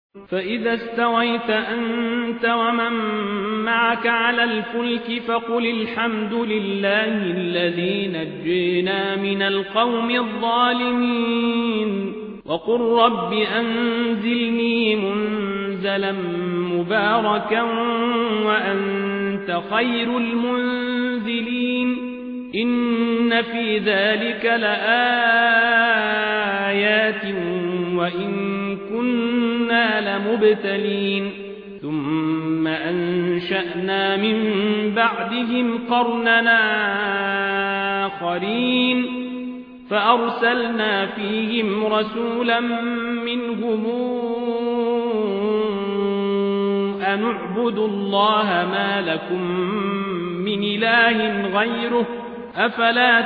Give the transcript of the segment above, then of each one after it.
فإذا استويت أنت ومن معك على الفلك فقل الحمد لله الذي نجينا من القوم الظالمين وقل رب أنزلني منزلا مباركا وأنت خير المنزلين إن في ذلك لآيات وإن كنا لمبتلين ثم أنشأنا من بعدهم قرننا آخرين فأرسلنا فيهم رسولا منهم أن اعبدوا الله ما لكم من إله غيره أفلا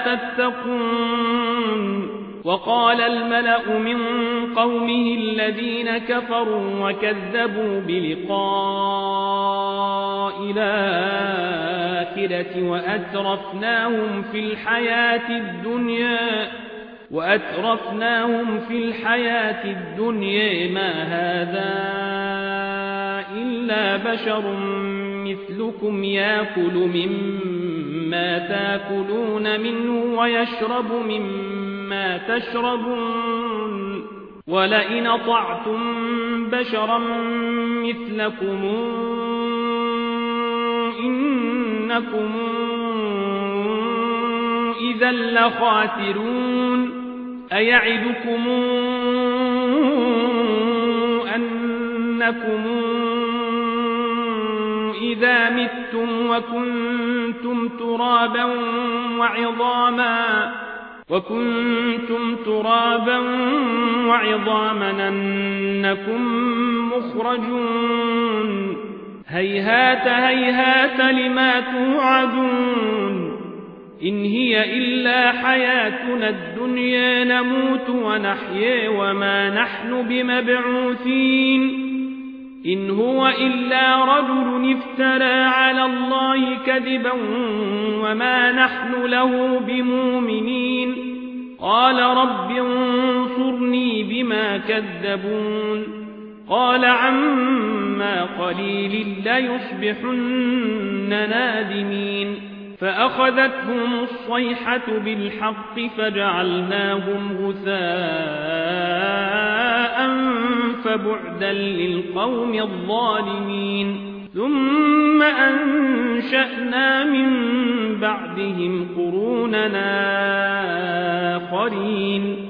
تتقون وقال الملأ من قومه الذين كفروا وكذبوا بلقاء الآخرة وأترفناهم في الحياة الدنيا ما هذا إلا بشر مثلكم يأكل مما تأكلون منه ويشرب مما تشربون ولئن أطعتم بشرا مثلكم إنكم إذا لخاسرون أيعدكم أنكم إذا متم وكنتم ترابا وعظاما أنكم مخرجون هيهات هيهات لما توعدون إن هي إلا حياتنا الدنيا نموت ونحيا وما نحن بمبعوثين إن هو إلا رجل افترى على الله كذبا وما نحن له بمؤمنين قال رب انصرني بما كذبون قال عما قليل ليصبحن نادمين فأخذتهم الصيحة بالحق فجعلناهم غثاء فبعدا للقوم الظالمين ثم أنشأنا من بعدهم قروننا آخرين